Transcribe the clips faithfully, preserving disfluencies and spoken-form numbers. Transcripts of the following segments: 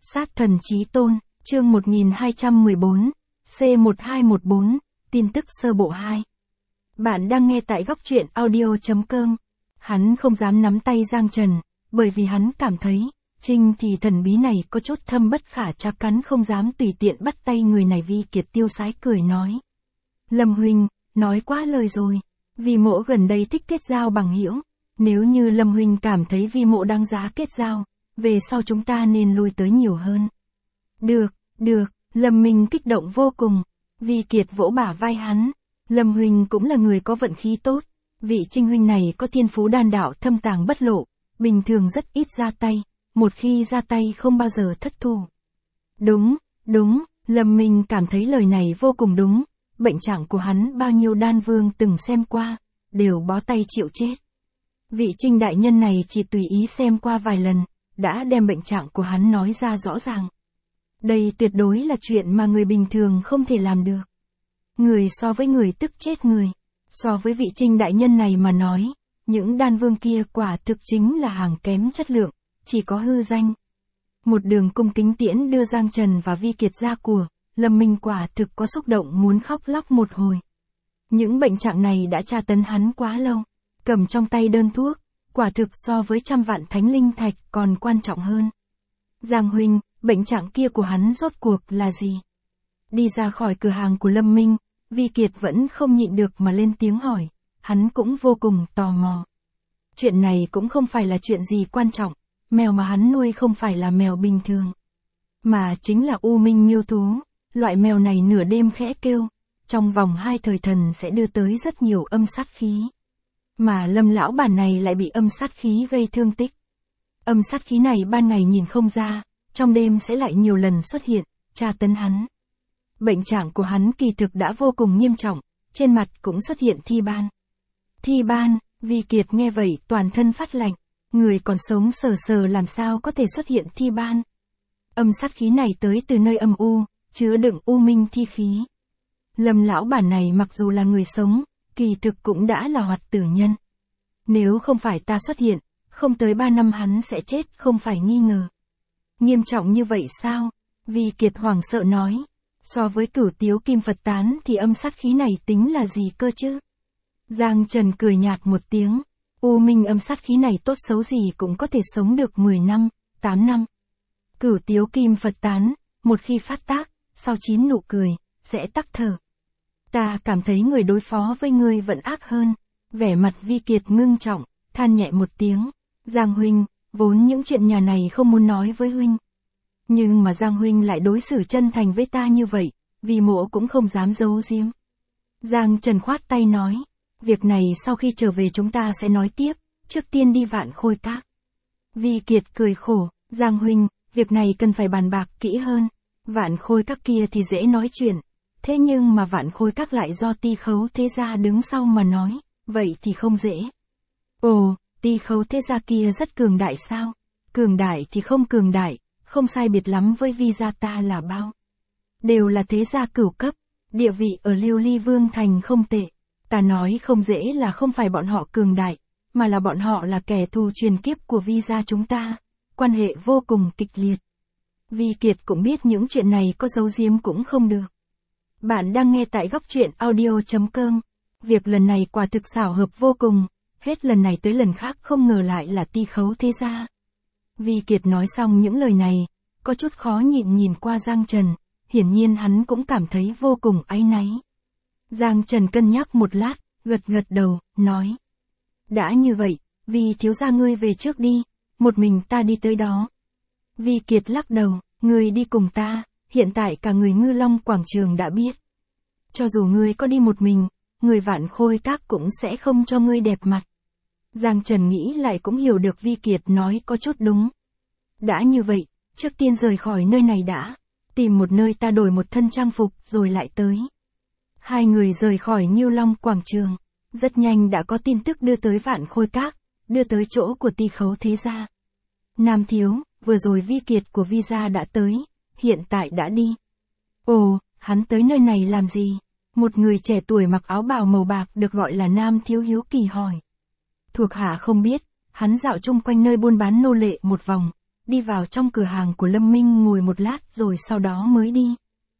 Sát thần chí tôn, chương một nghìn hai trăm mười bốn, C một hai một bốn, tin tức sơ bộ hai. Bạn đang nghe tại góc truyện audio chấm com. Hắn không dám nắm tay Giang Trần, bởi vì hắn cảm thấy, Trinh thì thần bí này có chút thâm bất khả trắc, cắn không dám tùy tiện bắt tay người này. Vi Kiệt tiêu sái cười nói. Lâm huynh, nói quá lời rồi. Vi mộ gần đây thích kết giao bằng hữu. Nếu như Lâm huynh cảm thấy Vi mộ đáng giá kết giao, về sau chúng ta nên lui tới nhiều hơn. Được, được, Lâm Minh kích động vô cùng. Vi Kiệt vỗ bả vai hắn. Lâm huynh cũng là người có vận khí tốt. Vị Trinh huynh này có thiên phú đan đạo thâm tàng bất lộ, bình thường rất ít ra tay, một khi ra tay không bao giờ thất thủ. Đúng, đúng, Lâm Minh cảm thấy lời này vô cùng đúng. Bệnh trạng của hắn bao nhiêu đan vương từng xem qua, đều bó tay chịu chết. Vị Trinh đại nhân này chỉ tùy ý xem qua vài lần, đã đem bệnh trạng của hắn nói ra rõ ràng. Đây tuyệt đối là chuyện mà người bình thường không thể làm được. Người so với người tức chết người. So với vị Trinh đại nhân này mà nói, những đan vương kia quả thực chính là hàng kém chất lượng, chỉ có hư danh. Một đường cung kính tiễn đưa Giang Trần và Vi Kiệt ra của, Lâm Minh quả thực có xúc động muốn khóc lóc một hồi. Những bệnh trạng này đã tra tấn hắn quá lâu, cầm trong tay đơn thuốc, quả thực so với trăm vạn thánh linh thạch còn quan trọng hơn. Giang huynh, bệnh trạng kia của hắn rốt cuộc là gì? Đi ra khỏi cửa hàng của Lâm Minh, Vi Kiệt vẫn không nhịn được mà lên tiếng hỏi, hắn cũng vô cùng tò mò. Chuyện này cũng không phải là chuyện gì quan trọng, mèo mà hắn nuôi không phải là mèo bình thường, mà chính là U Minh Miêu Thú, loại mèo này nửa đêm khẽ kêu, trong vòng hai thời thần sẽ đưa tới rất nhiều âm sát khí. Mà Lâm lão bản này lại bị âm sát khí gây thương tích. Âm sát khí này ban ngày nhìn không ra, trong đêm sẽ lại nhiều lần xuất hiện, tra tấn hắn. Bệnh trạng của hắn kỳ thực đã vô cùng nghiêm trọng, trên mặt cũng xuất hiện thi ban. Thi ban, Vi Kiệt nghe vậy toàn thân phát lạnh, người còn sống sờ sờ làm sao có thể xuất hiện thi ban. Âm sát khí này tới từ nơi âm u, chứa đựng u minh thi khí. Lâm lão bản này mặc dù là người sống, kỳ thực cũng đã là hoạt tử nhân. Nếu không phải ta xuất hiện, không tới ba năm hắn sẽ chết không phải nghi ngờ. Nghiêm trọng như vậy sao? Vi Kiệt hoảng sợ nói. So với Cửu Tiếu Kim Phật Tán thì âm sát khí này tính là gì cơ chứ? Giang Trần cười nhạt một tiếng. U minh âm sát khí này tốt xấu gì cũng có thể sống được mười năm, tám năm. Cửu Tiếu Kim Phật Tán, một khi phát tác, sau chín nụ cười, sẽ tắc thở. Ta cảm thấy người đối phó với ngươi vẫn ác hơn. Vẻ mặt Vi Kiệt ngưng trọng, than nhẹ một tiếng. Giang huynh, vốn những chuyện nhà này không muốn nói với huynh. Nhưng mà Giang huynh lại đối xử chân thành với ta như vậy, vì mộ cũng không dám giấu giếm. Giang Trần khoát tay nói, việc này sau khi trở về chúng ta sẽ nói tiếp, trước tiên đi Vạn Khôi Các. Vi Kiệt cười khổ, Giang huynh, việc này cần phải bàn bạc kỹ hơn. Vạn Khôi Các kia thì dễ nói chuyện, thế nhưng mà Vạn Khôi Các lại do Ti Khấu Thế Gia đứng sau mà nói, vậy thì không dễ. Ồ, Ti Khấu Thế Gia kia rất cường đại sao? Cường đại thì không cường đại, không sai biệt lắm với Vi gia ta là bao. Đều là thế gia cửu cấp, địa vị ở Liêu Ly Vương Thành không tệ. Ta nói không dễ là không phải bọn họ cường đại, mà là bọn họ là kẻ thù truyền kiếp của Vi gia chúng ta, quan hệ vô cùng kịch liệt. Vi Kiệt cũng biết những chuyện này có giấu giếm cũng không được. Bạn đang nghe tại góc truyện audio chấm com. Việc lần này quả thực xảo hợp vô cùng, hết lần này tới lần khác không ngờ lại là Ti Khấu Thế Gia. Vi Kiệt nói xong những lời này, có chút khó nhịn nhìn qua Giang Trần, hiển nhiên hắn cũng cảm thấy vô cùng áy náy. Giang Trần cân nhắc một lát, gật gật đầu, nói. Đã như vậy, Vi thiếu gia ngươi về trước đi, một mình ta đi tới đó. Vi Kiệt lắc đầu, ngươi đi cùng ta, hiện tại cả người Ngư Long quảng trường đã biết. Cho dù ngươi có đi một mình, người Vạn Khôi Các cũng sẽ không cho ngươi đẹp mặt. Giang Trần nghĩ lại cũng hiểu được Vi Kiệt nói có chút đúng. Đã như vậy, trước tiên rời khỏi nơi này đã, tìm một nơi ta đổi một thân trang phục rồi lại tới. Hai người rời khỏi Ngưu Long quảng trường, rất nhanh đã có tin tức đưa tới Vạn Khôi Các, đưa tới chỗ của Ti Khấu Thế Gia. Nam thiếu, vừa rồi Vi Kiệt của Vi gia đã tới, hiện tại đã đi. Ồ, hắn tới nơi này làm gì? Một người trẻ tuổi mặc áo bào màu bạc được gọi là Nam thiếu hiếu kỳ hỏi. Thuộc hạ không biết, hắn dạo chung quanh nơi buôn bán nô lệ một vòng, đi vào trong cửa hàng của Lâm Minh ngồi một lát rồi sau đó mới đi.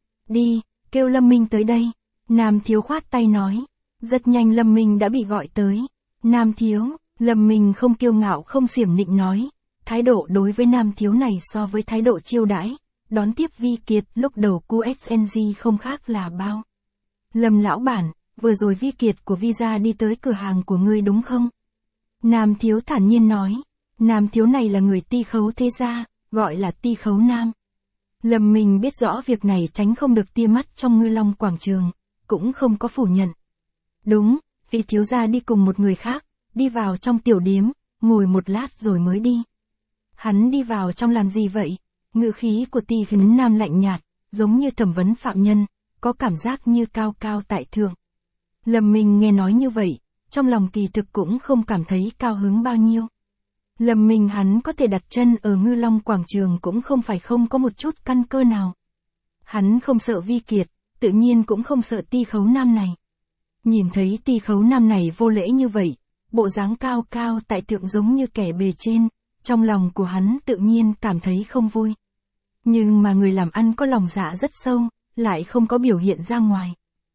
Đi, kêu Lâm Minh tới đây. Nam Thiếu khoát tay nói. Rất nhanh Lâm Minh đã bị gọi tới. Nam Thiếu, Lâm Minh không kiêu ngạo không xiểm nịnh nói. Thái độ đối với Nam Thiếu này so với thái độ chiêu đãi, đón tiếp Vi Kiệt lúc đầu cu ét en giê không khác là bao. Lâm lão bản, vừa rồi Vi Kiệt của Visa đi tới cửa hàng của ngươi đúng không? Nam Thiếu thản nhiên nói. Nam Thiếu này là người Ti Khấu thế gia, gọi là Ti Khấu Nam. Lâm Minh biết rõ việc này tránh không được tia mắt trong Ngư Long quảng trường, cũng không có phủ nhận. Đúng, vì thiếu gia đi cùng một người khác, đi vào trong tiểu điếm, ngồi một lát rồi mới đi. Hắn đi vào trong làm gì vậy? Ngữ khí của Ti Khấu Nam lạnh nhạt, giống như thẩm vấn phạm nhân, có cảm giác như cao cao tại thượng. Lâm Minh nghe nói như vậy, trong lòng kỳ thực cũng không cảm thấy cao hứng bao nhiêu. Lâm Minh hắn có thể đặt chân ở Ngư Long quảng trường cũng không phải không có một chút căn cơ nào. Hắn không sợ Vi Kiệt, tự nhiên cũng không sợ Ti Khấu Nam này. Nhìn thấy Ti Khấu Nam này vô lễ như vậy, bộ dáng cao cao tại thượng giống như kẻ bề trên, trong lòng của hắn tự nhiên cảm thấy không vui. Nhưng mà người làm ăn có lòng dạ rất sâu, lại không có biểu hiện ra ngoài.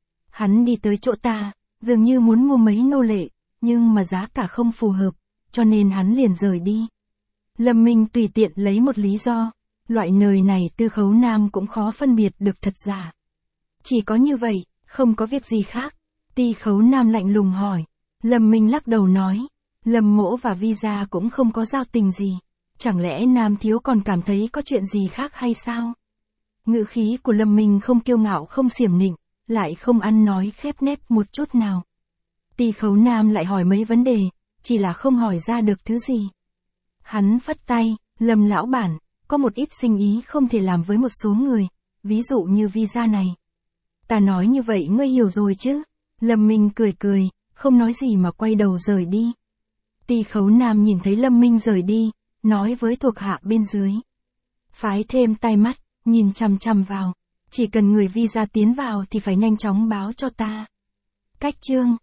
Hắn đi tới chỗ ta, dường như muốn mua mấy nô lệ, nhưng mà giá cả không phù hợp, cho nên hắn liền rời đi. Lâm Minh tùy tiện lấy một lý do, loại nơi này Tư Khấu Nam cũng khó phân biệt được thật giả. Chỉ có như vậy, không có việc gì khác. Ti Khấu Nam lạnh lùng hỏi. Lâm Minh lắc đầu nói, Lâm mỗ và Visa cũng không có giao tình gì, chẳng lẽ Nam Thiếu còn cảm thấy có chuyện gì khác hay sao? Ngữ khí của Lâm Minh không kiêu ngạo không xiểm nịnh, lại không ăn nói khép nép một chút nào. Ti Khấu Nam lại hỏi mấy vấn đề, chỉ là không hỏi ra được thứ gì. Hắn phất tay, Lâm lão bản, có một ít sinh ý không thể làm với một số người, ví dụ như Visa này. Ta nói như vậy ngươi hiểu rồi chứ? Lâm Minh cười cười, không nói gì mà quay đầu rời đi. Ti Khấu Nam nhìn thấy Lâm Minh rời đi, nói với thuộc hạ bên dưới. Phái thêm tai mắt, nhìn chằm chằm vào, chỉ cần người Visa tiến vào thì phải nhanh chóng báo cho ta. Cách chương